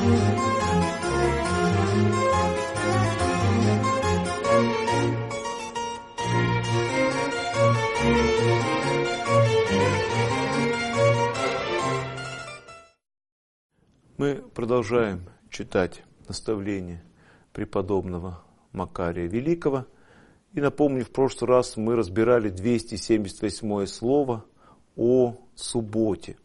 Мы продолжаем читать наставления преподобного Макария Великого. И напомню, в прошлый раз мы разбирали 278 слово о субботе.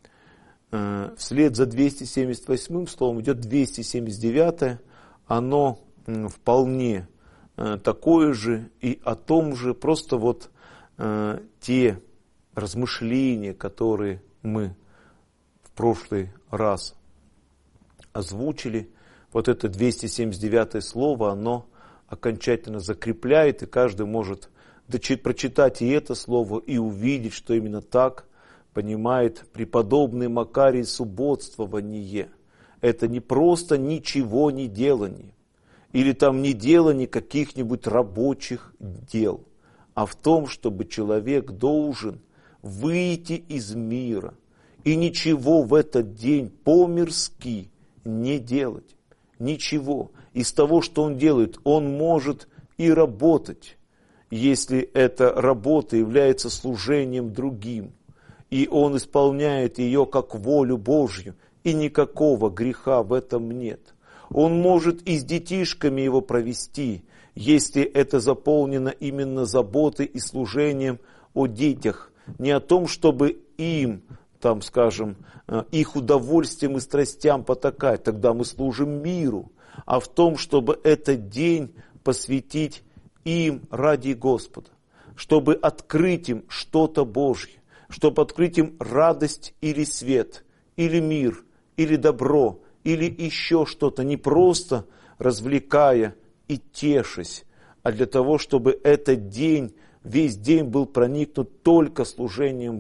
Вслед за 278 словом идет 279. Оно вполне такое же и о том же, просто вот те размышления, которые мы в прошлый раз озвучили, вот это 279 слово, оно окончательно закрепляет, и каждый может прочитать и это слово, и увидеть, что именно так понимает преподобный Макарий субботствование. Это не просто ничего не делание, или там не делание каких-нибудь рабочих дел, а в том, чтобы человек должен выйти из мира и ничего в этот день по-мирски не делать. Ничего. Из того, что он делает, он может и работать, если эта работа является служением другим, и он исполняет ее как волю Божью, и никакого греха в этом нет. Он может и с детишками его провести, если это заполнено именно заботой и служением о детях, не о том, чтобы им, там, скажем, их удовольствием и страстям потакать, тогда мы служим миру, а в том, чтобы этот день посвятить им ради Господа, чтобы открыть им что-то Божье, чтобы открыть им радость или свет, или мир, или добро, или еще что-то, не просто развлекая и тешась, а для того, чтобы этот день, весь день был проникнут только служением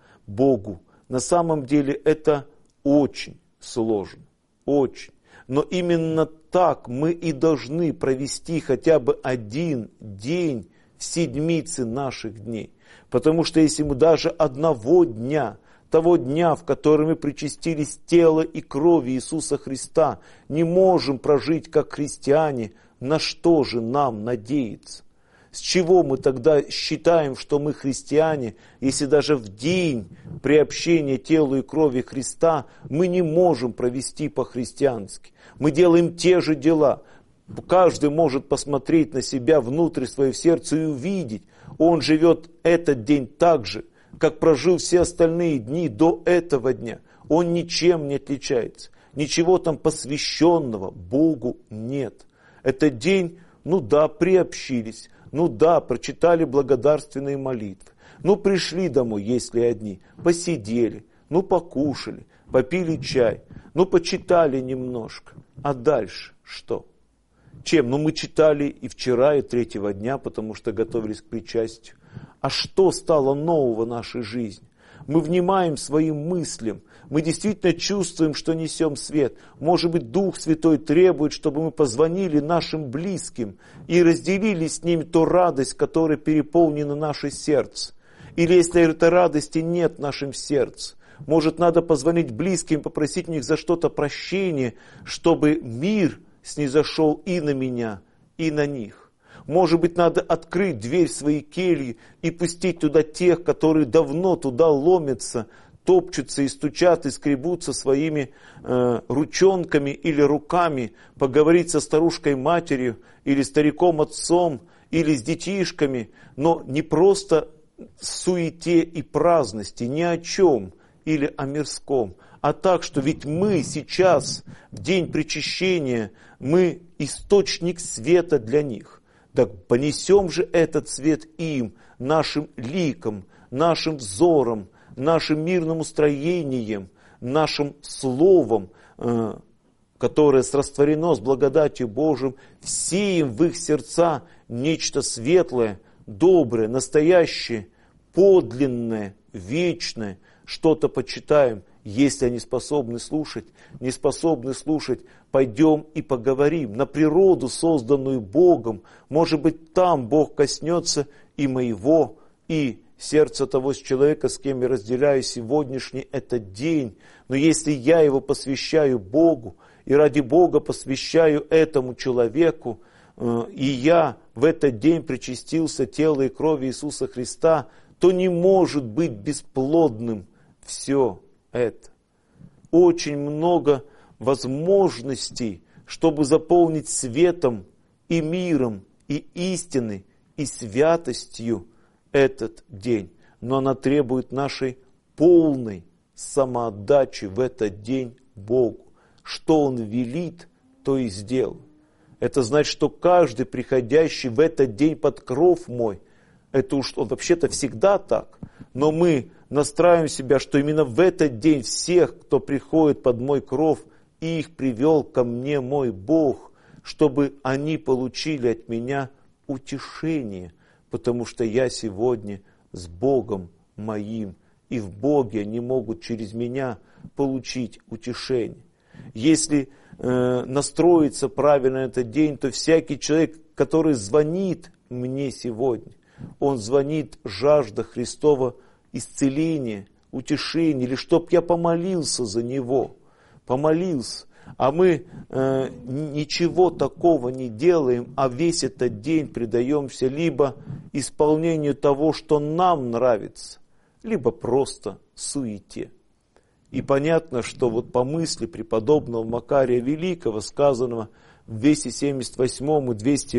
Богу. На самом деле это очень сложно, очень. Но именно так мы и должны провести хотя бы один день в седмице наших дней. Потому что если мы даже одного дня, того дня, в который мы причастились тела и крови Иисуса Христа, не можем прожить как христиане, на что же нам надеяться? С чего мы тогда считаем, что мы христиане, если даже в день приобщения телу и крови Христа мы не можем провести по-христиански? Мы делаем те же дела. Каждый может посмотреть на себя внутрь своего сердца и увидеть, он живет этот день так же, как прожил все остальные дни до этого дня. Он ничем не отличается. Ничего там посвященного Богу нет. Этот день, приобщились. Прочитали благодарственные молитвы. Пришли домой, если одни, посидели, покушали, попили чай, почитали немножко. А дальше что? Чем? Мы читали и вчера, и третьего дня, потому что готовились к причастию. А что стало нового в нашей жизни? Мы внимаем своим мыслям. Мы действительно чувствуем, что несем свет. Может быть, Дух Святой требует, чтобы мы позвонили нашим близким и разделили с ними ту радость, которая переполнена наше сердце. Или если этой радости нет в нашем сердце, может, надо позвонить близким, попросить у них за что-то прощения, чтобы мир снизошел и на меня, и на них. Может быть, надо открыть дверь своей кельи и пустить туда тех, которые давно туда ломятся, топчутся и стучат, и скребутся своими ручонками или руками, поговорить со старушкой-матерью, или стариком-отцом, или с детишками, но не просто в суете и праздности, ни о чем, или о мирском, а так, что ведь мы сейчас, в день причащения, мы источник света для них. Так понесем же этот свет им, нашим ликом, нашим взором, нашим мирным устроением, нашим словом, которое срастворено с благодатью Божией, всеем в их сердца нечто светлое, доброе, настоящее, подлинное, вечное, что-то почитаем. Если они способны слушать, не способны слушать, пойдем и поговорим на природу, созданную Богом. Может быть, там Бог коснется и моего, и сердце того человека, с кем я разделяю сегодняшний этот день. Но если я его посвящаю Богу, и ради Бога посвящаю этому человеку, и я в этот день причастился тела и крови Иисуса Христа, то не может быть бесплодным все это. Очень много возможностей, чтобы заполнить светом и миром, и истиной, и святостью этот день. Но она требует нашей полной самоотдачи в этот день Богу. Что Он велит, то и сделаю. Это значит, что каждый, приходящий в этот день под кров мой, это уж вообще-то всегда так, но мы настраиваем себя, что именно в этот день всех, кто приходит под мой кров, их привел ко мне мой Бог, чтобы они получили от меня утешение, потому что я сегодня с Богом моим, и в Боге они могут через меня получить утешение. Если настроиться правильно на этот день, то всякий человек, который звонит мне сегодня, он звонит жажда Христова исцеления, утешения, или чтоб я помолился за него, помолился. А мы ничего такого не делаем, а весь этот день предаемся либо исполнению того, что нам нравится, либо просто суете. И понятно, что вот по мысли преподобного Макария Великого, сказанного в 278 и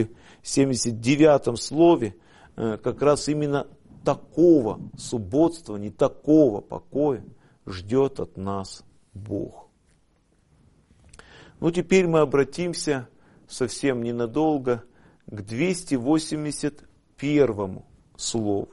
279 слове, как раз именно такого субботствования, такого покоя ждет от нас Бог. Ну, теперь мы обратимся совсем ненадолго к 281 слову.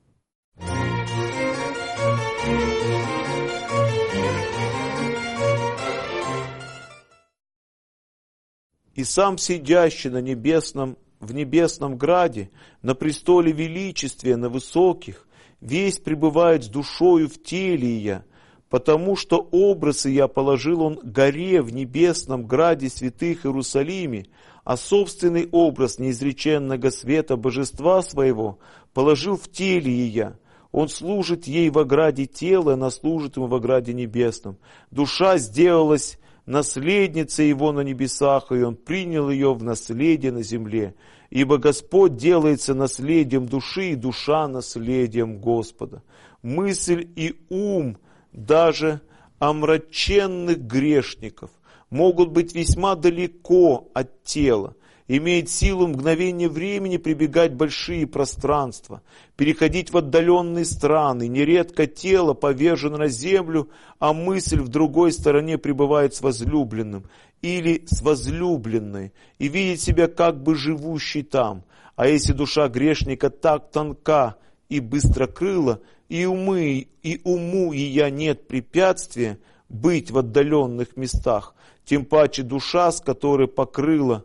«И сам сидящий в небесном граде, на престоле величествия, на высоких, весь пребывает с душою в теле я, потому что образ я положил он горе в небесном граде святых Иерусалиме, а собственный образ неизреченного света божества своего положил в теле я. Он служит ей в ограде тела, она служит ему в ограде небесном. Душа сделалась наследницей его на небесах, и он принял ее в наследие на земле. Ибо Господь делается наследием души, и душа наследием Господа. Мысль и ум даже омраченных грешников могут быть весьма далеко от тела, имеет силу в мгновение времени прибегать в большие пространства, переходить в отдаленные страны. Нередко тело повержено на землю, а мысль в другой стороне пребывает с возлюбленным или с возлюбленной и видит себя как бы живущей там. А если душа грешника так тонка и быстрокрыла, и уму ее нет препятствия быть в отдаленных местах, тем паче душа, с которой покрыла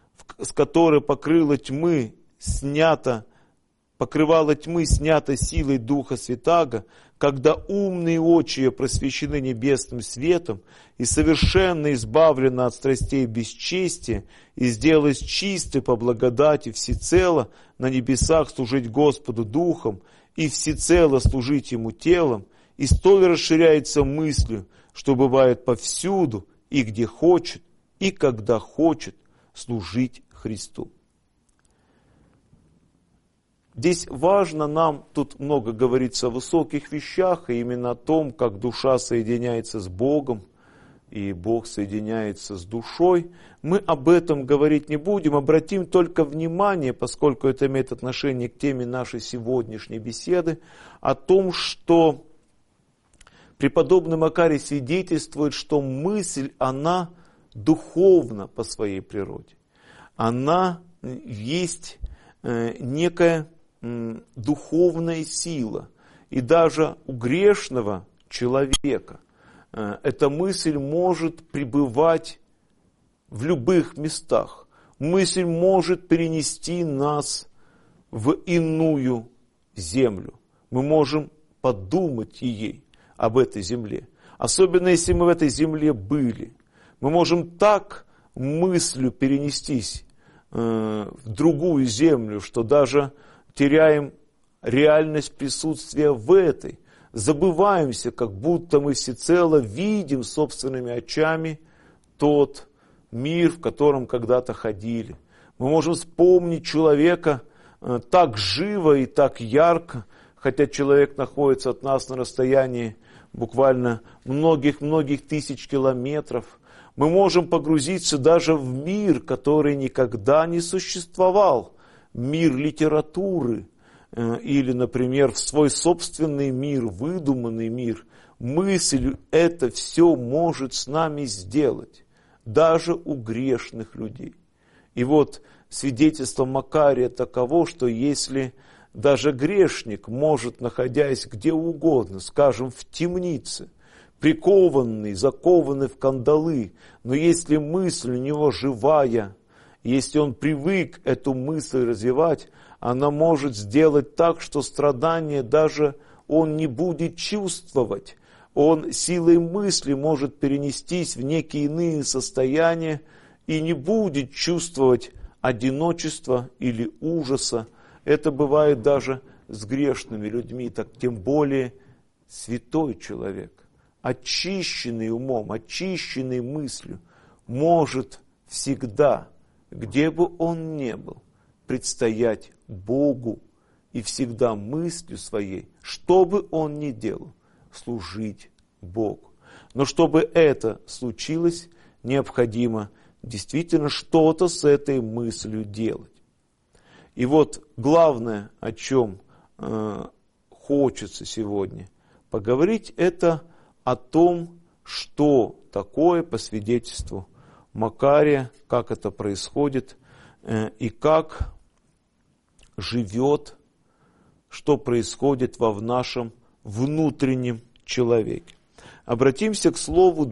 тьмы, покрывала тьмы, снята силой Духа Святаго, когда умные очи ее просвещены небесным светом и совершенно избавлена от страстей бесчестия, и сделалась чистой по благодати всецело на небесах служить Господу Духом и всецело служить Ему телом, и столь расширяется мыслью, что бывает повсюду и где хочет, и когда хочет служить Христу. Здесь важно нам, тут много говорится о высоких вещах, и именно о том, как душа соединяется с Богом, и Бог соединяется с душой. Мы об этом говорить не будем, обратим только внимание, поскольку это имеет отношение к теме нашей сегодняшней беседы, о том, что преподобный Макарий свидетельствует, что мысль, она духовна по своей природе. Она есть некая духовная сила. И даже у грешного человека эта мысль может пребывать в любых местах. Мысль может перенести нас в иную землю. Мы можем подумать ей об этой земле. Особенно если мы в этой земле были. Мы можем так мыслью перенестись в другую землю, что даже теряем реальность присутствия в этой. Забываемся, как будто мы всецело видим собственными очами тот мир, в котором когда-то ходили. Мы можем вспомнить человека так живо и так ярко, хотя человек находится от нас на расстоянии буквально многих-многих тысяч километров. Мы можем погрузиться даже в мир, который никогда не существовал, мир литературы, или, например, в свой собственный мир, выдуманный мир. Мысль это все может с нами сделать, даже у грешных людей. И вот свидетельство Макария таково, что если даже грешник может, находясь где угодно, скажем, в темнице, прикованный, закованный в кандалы, но если мысль у него живая, если он привык эту мысль развивать, она может сделать так, что страдания даже он не будет чувствовать. Он силой мысли может перенестись в некие иные состояния и не будет чувствовать одиночества или ужаса. Это бывает даже с грешными людьми, так тем более святой человек, очищенный умом, очищенный мыслью, может всегда, где бы он ни был, предстоять Богу и всегда мыслью своей, что бы он ни делал, служить Богу. Но чтобы это случилось, необходимо действительно что-то с этой мыслью делать. И вот главное, о чем хочется сегодня поговорить, это о том, что такое по свидетельству Макария, как это происходит и как живет, что происходит в нашем внутреннем человеке. Обратимся к слову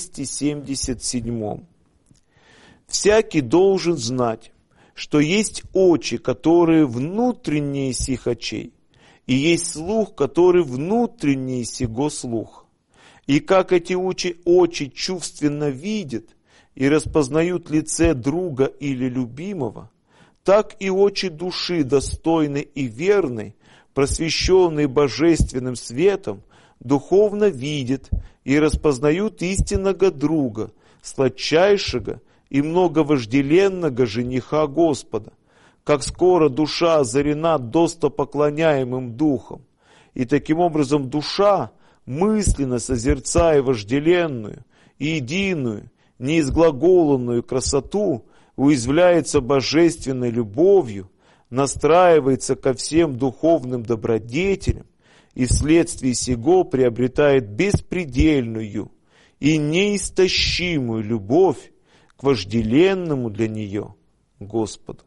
277. «Всякий должен знать, что есть очи, которые внутренние сих очей, и есть слух, который внутренний сего слух. И как эти очи чувственно видят и распознают лице друга или любимого, так и очи души, достойной и верной, просвещенные божественным светом, духовно видят и распознают истинного друга, сладчайшего и многовожделенного жениха Господа, как скоро душа озарена достопоклоняемым духом. И таким образом душа, мысленно созерцая вожделенную и единую, неизглаголанную красоту, уязвляется божественной любовью, настраивается ко всем духовным добродетелям и вследствие сего приобретает беспредельную и неистощимую любовь к вожделенному для нее Господу.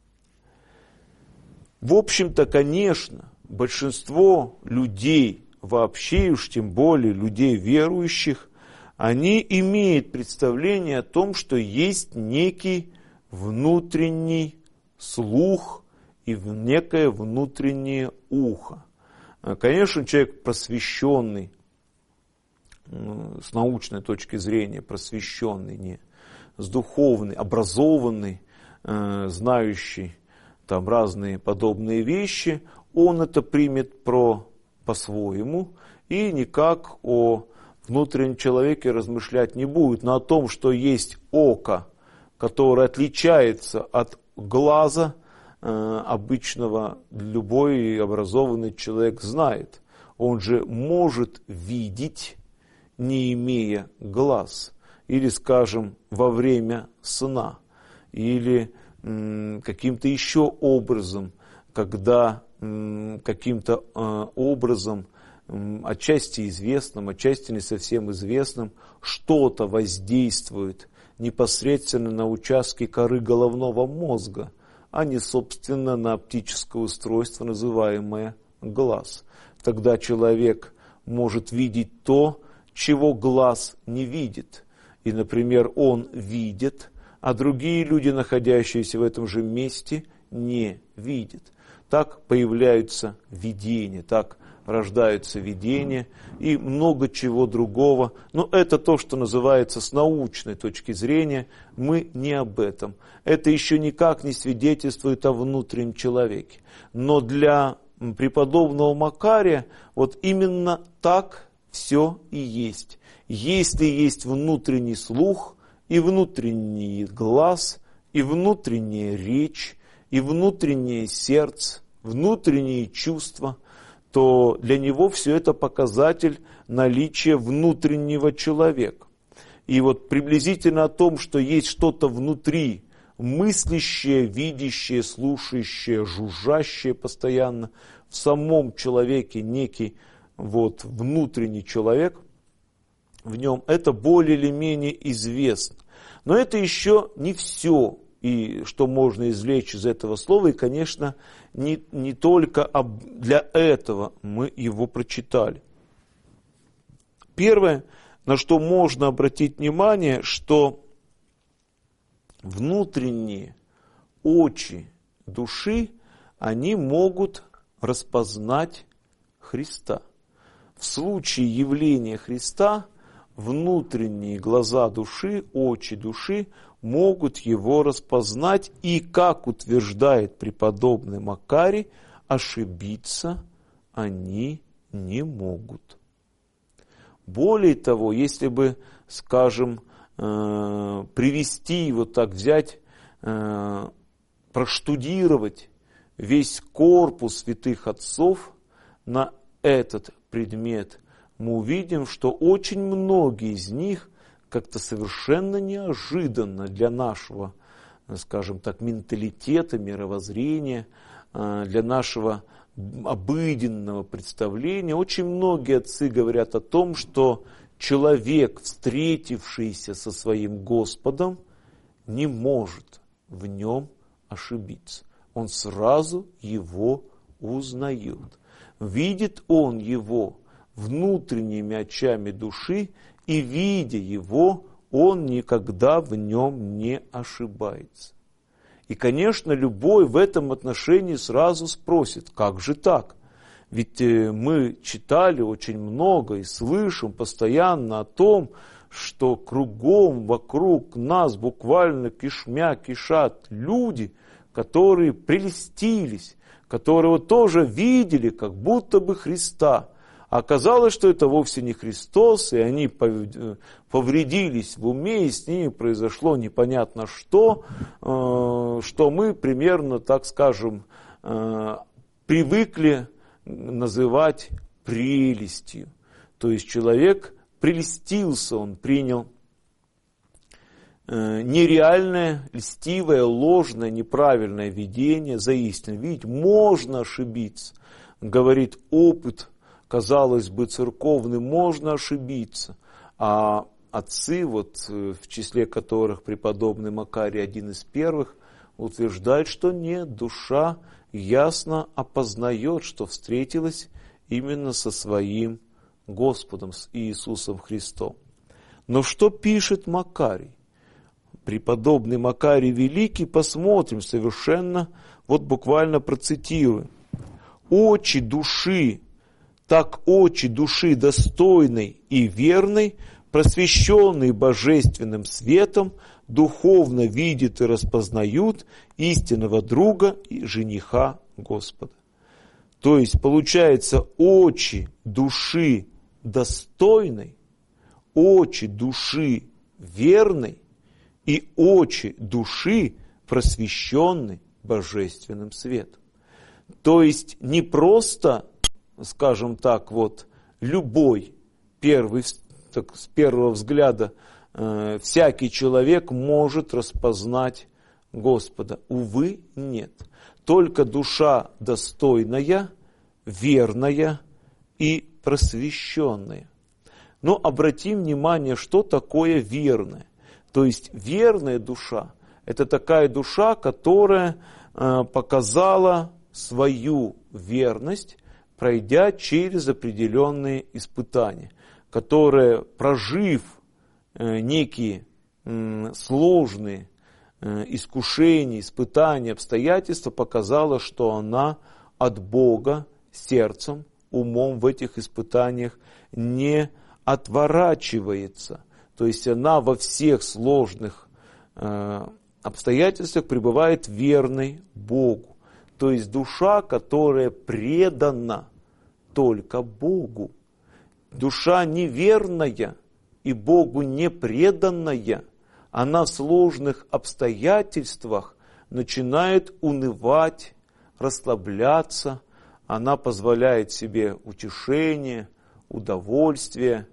В общем-то, конечно, большинство людей, вообще уж тем более людей верующих, они имеют представление о том, что есть некий внутренний слух и некое внутреннее ухо. Конечно, человек просвещенный, с научной точки зрения просвещенный, не с духовной, образованный, знающий там разные подобные вещи, он это примет по-своему и никак о внутреннем человеке размышлять не будет, но о том, что есть око, которое отличается от глаза обычного, любой образованный человек знает. Он же может видеть, не имея глаз, или, скажем, во время сна, или каким-то еще образом, когда каким-то образом, отчасти известным, отчасти не совсем известным, что-то воздействует непосредственно на участки коры головного мозга, а не, собственно, на оптическое устройство, называемое глаз. Тогда человек может видеть то, чего глаз не видит. И, например, он видит, а другие люди, находящиеся в этом же месте, не видят. Так появляются видения, так рождаются видения и много чего другого. Но это то, что называется с научной точки зрения, мы не об этом. Это еще никак не свидетельствует о внутреннем человеке. Но для преподобного Макария, вот именно так все и есть. Если есть внутренний слух, и внутренний глаз, и внутренняя речь, и внутреннее сердце, внутренние чувства, то для него все это показатель наличия внутреннего человека. И вот приблизительно о том, что есть что-то внутри, мыслящее, видящее, слушающее, жужжащее постоянно, в самом человеке некий вот внутренний человек, в нем это более или менее известно. Но это еще не все, и что можно извлечь из этого слова, и, конечно, не только для этого мы его прочитали. Первое, на что можно обратить внимание, что внутренние очи души, они могут распознать Христа. В случае явления Христа внутренние глаза души, очи души могут его распознать, и, как утверждает преподобный Макарий, ошибиться они не могут. Более того, если бы, скажем, привести, вот так взять, проштудировать весь корпус святых отцов на этот предмет, мы увидим, что очень многие из них как-то совершенно неожиданно для нашего, скажем так, менталитета, мировоззрения, для нашего обыденного представления, очень многие отцы говорят о том, что человек, встретившийся со своим Господом, не может в нем ошибиться. Он сразу его узнает. Видит он его внутренними очами души, и, видя его, он никогда в нем не ошибается. И, конечно, любой в этом отношении сразу спросит, как же так? Ведь мы читали очень много и слышим постоянно о том, что кругом, вокруг нас буквально кишмя кишат люди, которые прельстились, которые тоже видели как будто бы Христа. А оказалось, что это вовсе не Христос, и они повредились в уме, и с ними произошло непонятно что мы примерно, так скажем, привыкли называть прелестью. То есть человек прельстился, он принял нереальное, льстивое, ложное, неправильное видение за истину. Видите, можно ошибиться, говорит опыт, казалось бы, церковный, можно ошибиться. А отцы, вот, в числе которых преподобный Макарий один из первых, утверждает, что нет, душа ясно опознает, что встретилась именно со своим Господом, с Иисусом Христом. Но что пишет Макарий? Преподобный Макарий Великий, посмотрим совершенно, вот буквально процитирую. «Очи души, так очи души достойной и верной, просвещенные божественным светом, духовно видят и распознают истинного друга и жениха Господа». То есть, получается, очи души достойной, очи души верной и очи души просвещенной божественным светом. То есть, не просто, скажем так, вот любой с первого взгляда всякий человек может распознать Господа. Увы, нет. Только душа достойная, верная и просвещенная. Но обратим внимание, что такое верная. То есть верная душа – это такая душа, которая показала свою верность, пройдя через определенные испытания, которая, прожив некие сложные искушения, испытания, обстоятельства, показала, что она от Бога сердцем, умом в этих испытаниях не отворачивается. То есть она во всех сложных обстоятельствах пребывает верной Богу. То есть душа, которая предана только Богу. Душа неверная и Богу не преданная, она в сложных обстоятельствах начинает унывать, расслабляться, она позволяет себе утешение, удовольствие,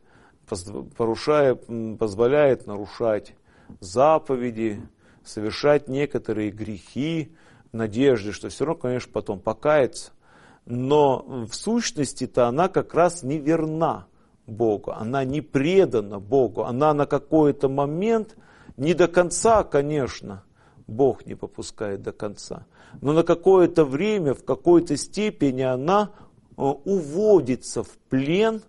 позволяет нарушать заповеди, совершать некоторые грехи, в надежде, что все равно, конечно, потом покается. Но в сущности-то она как раз не верна Богу, она не предана Богу, она на какой-то момент, не до конца, конечно, Бог не попускает до конца, но на какое-то время, в какой-то степени она уводится в плен,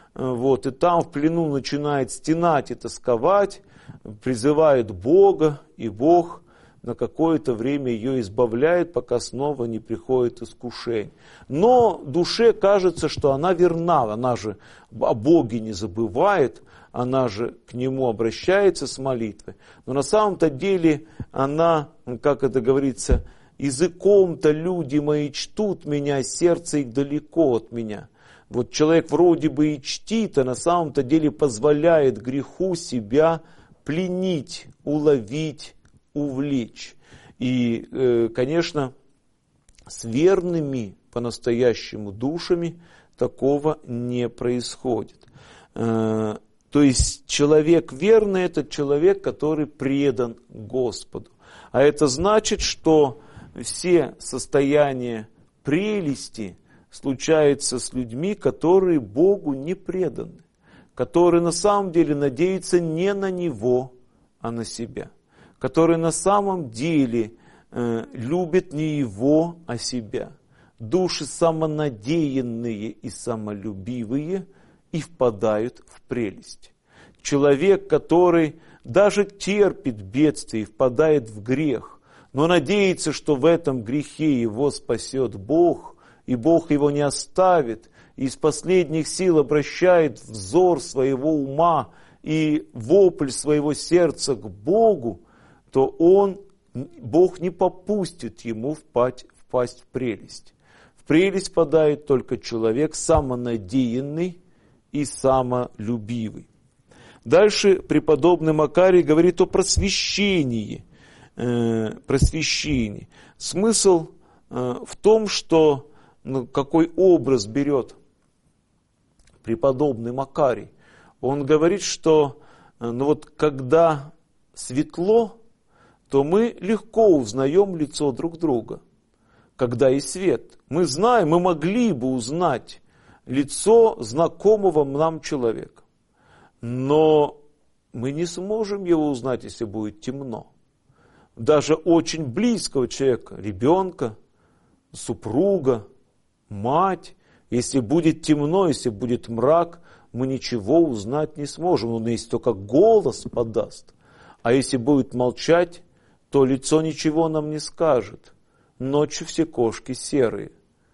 и там в плену начинает стенать и тосковать, призывает Бога, и Бог на какое-то время ее избавляет, пока снова не приходит искушение. Но душе кажется, что она верна, она же о Боге не забывает, она же к Нему обращается с молитвой. Но на самом-то деле она, как это говорится, языком-то люди мои чтут меня, сердце их далеко от меня. Вот человек вроде бы и чтит, а на самом-то деле позволяет греху себя пленить, уловить, увлечь. И, конечно, с верными по-настоящему душами такого не происходит. То есть человек верный – это человек, который предан Господу. А это значит, что все состояния прелести случаются с людьми, которые Богу не преданы, которые на самом деле надеются не на Него, а на себя, которые на самом деле любят не Его, а себя. Души самонадеянные и самолюбивые и впадают в прелесть. Человек, который даже терпит бедствие и впадает в грех, но надеется, что в этом грехе его спасет Бог, и Бог его не оставит, и из последних сил обращает взор своего ума и вопль своего сердца к Богу, то Бог не попустит ему впасть в прелесть. В прелесть впадает только человек самонадеянный и самолюбивый. Дальше преподобный Макарий говорит о просвещении. Смысл в том, что какой образ берет преподобный Макарий. Он говорит, что когда светло, то мы легко узнаем лицо друг друга. Когда и свет. Мы знаем, мы могли бы узнать лицо знакомого нам человека. Но мы не сможем его узнать, если будет темно. Даже очень близкого человека, ребенка, супруга, мать, если будет темно, если будет мрак, мы ничего узнать не сможем. Он если только голос подаст. А если будет молчать, то лицо ничего нам не скажет. Ночью все кошки серые.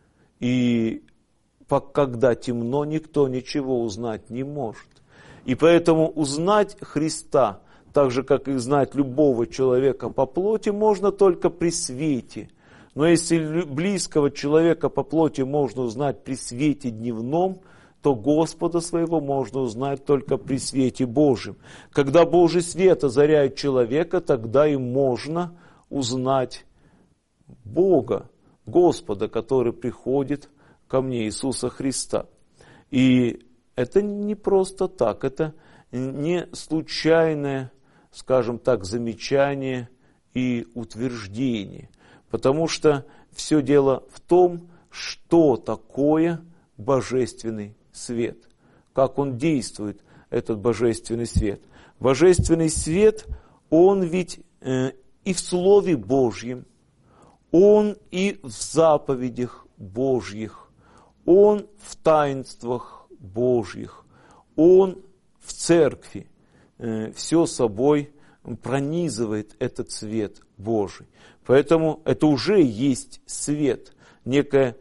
И когда темно, никто ничего узнать не может. И поэтому узнать Христа, так же, как и знать любого человека по плоти, можно только при свете. Но если близкого человека по плоти можно узнать при свете дневном, то Господа своего можно узнать только при свете Божьем. Когда Божий свет озаряет человека, тогда и можно узнать Бога, Господа, который приходит ко мне, Иисуса Христа. И это не просто так, это не случайное, скажем так, замечание и утверждение. Потому что все дело в том, что такое божественный свет, как он действует, этот божественный свет. Божественный свет, он ведь и в Слове Божьем, он и в заповедях Божьих, он в таинствах Божьих, он в церкви. Все собой пронизывает этот свет Божий. Поэтому это уже есть свет, некое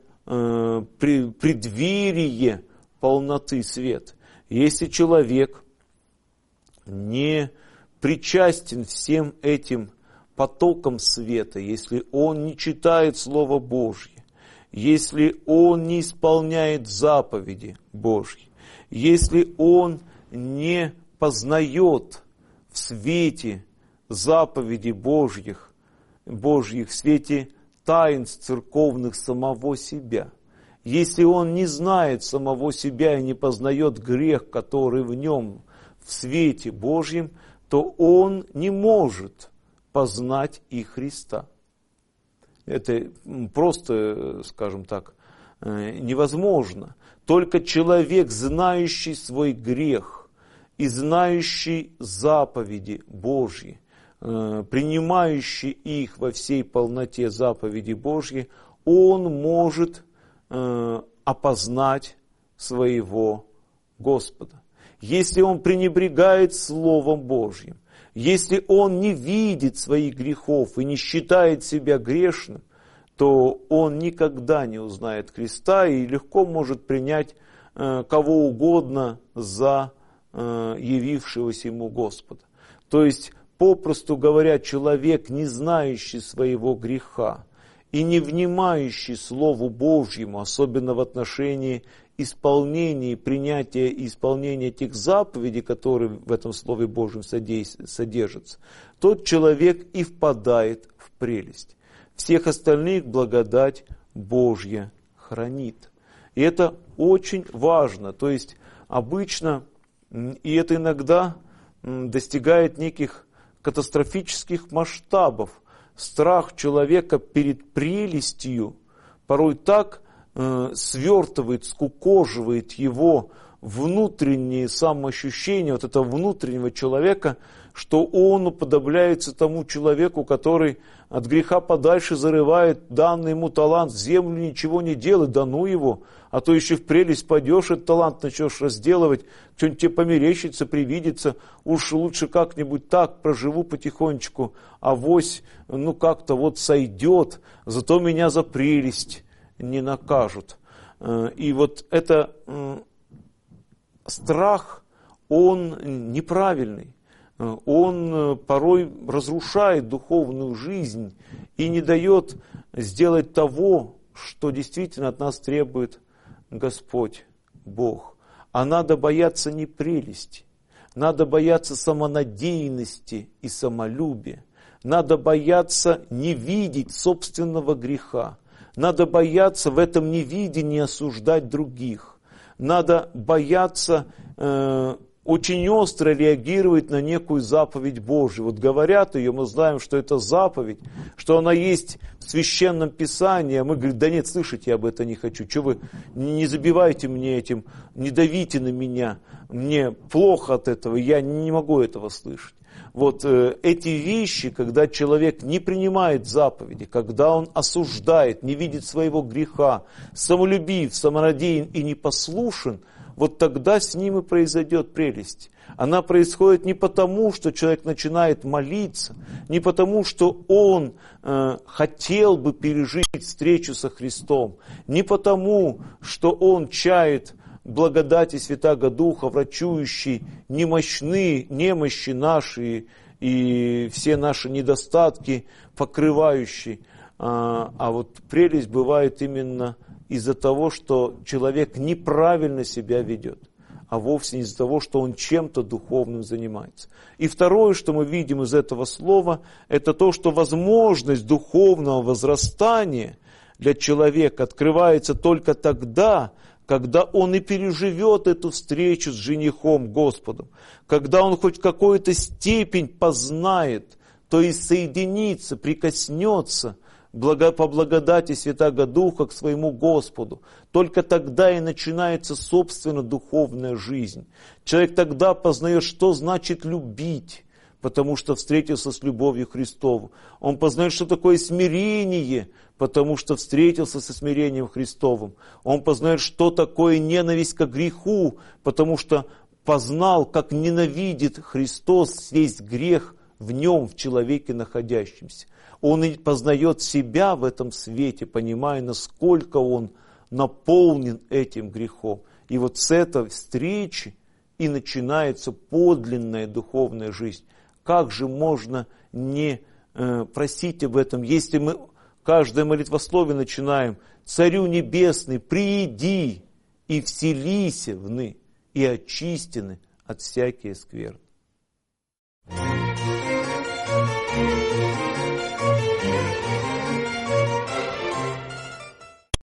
преддверие полноты света. Если человек не причастен всем этим потоком света, если он не читает Слово Божье, если он не исполняет заповеди Божьи, если он не познает в свете заповедей Божьих, в свете таинств церковных самого себя, если он не знает самого себя и не познает грех, который в нем, в свете Божьем, то он не может познать и Христа. Это просто, скажем так, невозможно. Только человек, знающий свой грех и знающий заповеди Божьи, принимающий их во всей полноте заповеди Божьи, он может опознать своего Господа. Если он пренебрегает Словом Божьим, если он не видит своих грехов и не считает себя грешным, то он никогда не узнает Христа и легко может принять кого угодно за явившегося ему Господа. То есть, попросту говоря, человек, не знающий своего греха и не внимающий Слову Божьему, особенно в отношении исполнения, принятия и исполнения тех заповедей, которые в этом Слове Божьем содержатся, тот человек и впадает в прелесть. Всех остальных благодать Божья хранит. И это очень важно. То есть обычно, и это иногда достигает неких катастрофических масштабов, страх человека перед прелестью порой так свертывает, скукоживает его внутренние самоощущения, вот этого внутреннего человека, что он уподобляется тому человеку, который от греха подальше зарывает данный ему талант в землю, ничего не делает, да ну его, а то еще в прелесть пойдешь, этот талант начнешь разделывать, что-нибудь тебе померещится, привидится, уж лучше как-нибудь так проживу потихонечку, авось, как-то вот сойдет, зато меня за прелесть не накажут. И вот это страх, он неправильный. Он порой разрушает духовную жизнь и не дает сделать того, что действительно от нас требует Господь Бог. А надо бояться не прелести, надо бояться самонадеянности и самолюбия, надо бояться не видеть собственного греха, надо бояться в этом невидении осуждать других, надо бояться очень остро реагировать на некую заповедь Божию. Вот говорят ее, мы знаем, что это заповедь, что она есть в Священном Писании, а мы говорим, да нет, слышите, я об этом не хочу, что вы не забивайте мне этим, не давите на меня, мне плохо от этого, я не могу этого слышать. Вот эти вещи, когда человек не принимает заповеди, когда он осуждает, не видит своего греха, самолюбив, самонадеян и непослушен, вот тогда с ним и произойдет прелесть. Она происходит не потому, что человек начинает молиться, не потому, что он хотел бы пережить встречу со Христом, не потому, что он чает благодати Святаго Духа, врачующий немощи наши и все наши недостатки покрывающий. А вот прелесть бывает именно из-за того, что человек неправильно себя ведет, а вовсе не из-за того, что он чем-то духовным занимается. И второе, что мы видим из этого слова, это то, что возможность духовного возрастания для человека открывается только тогда, когда он и переживет эту встречу с женихом Господом, когда он хоть в какую-то степень познает, то есть соединится, прикоснется по благодати Святаго Духа к своему Господу. Только тогда и начинается, собственно, духовная жизнь. Человек тогда познает, что значит любить, потому что встретился с любовью Христову. Он познает, что такое смирение, потому что встретился со смирением Христовым. Он познает, что такое ненависть к греху, потому что познал, как ненавидит Христос весь грех в нем, в человеке находящемся. Он и познает себя в этом свете, понимая, насколько он наполнен этим грехом. И вот с этой встречи и начинается подлинная духовная жизнь. Как же можно не просить об этом. Если мы каждое молитвословие начинаем: «Царю небесный, прииди и вселися вны, и очистены от всякие скверны».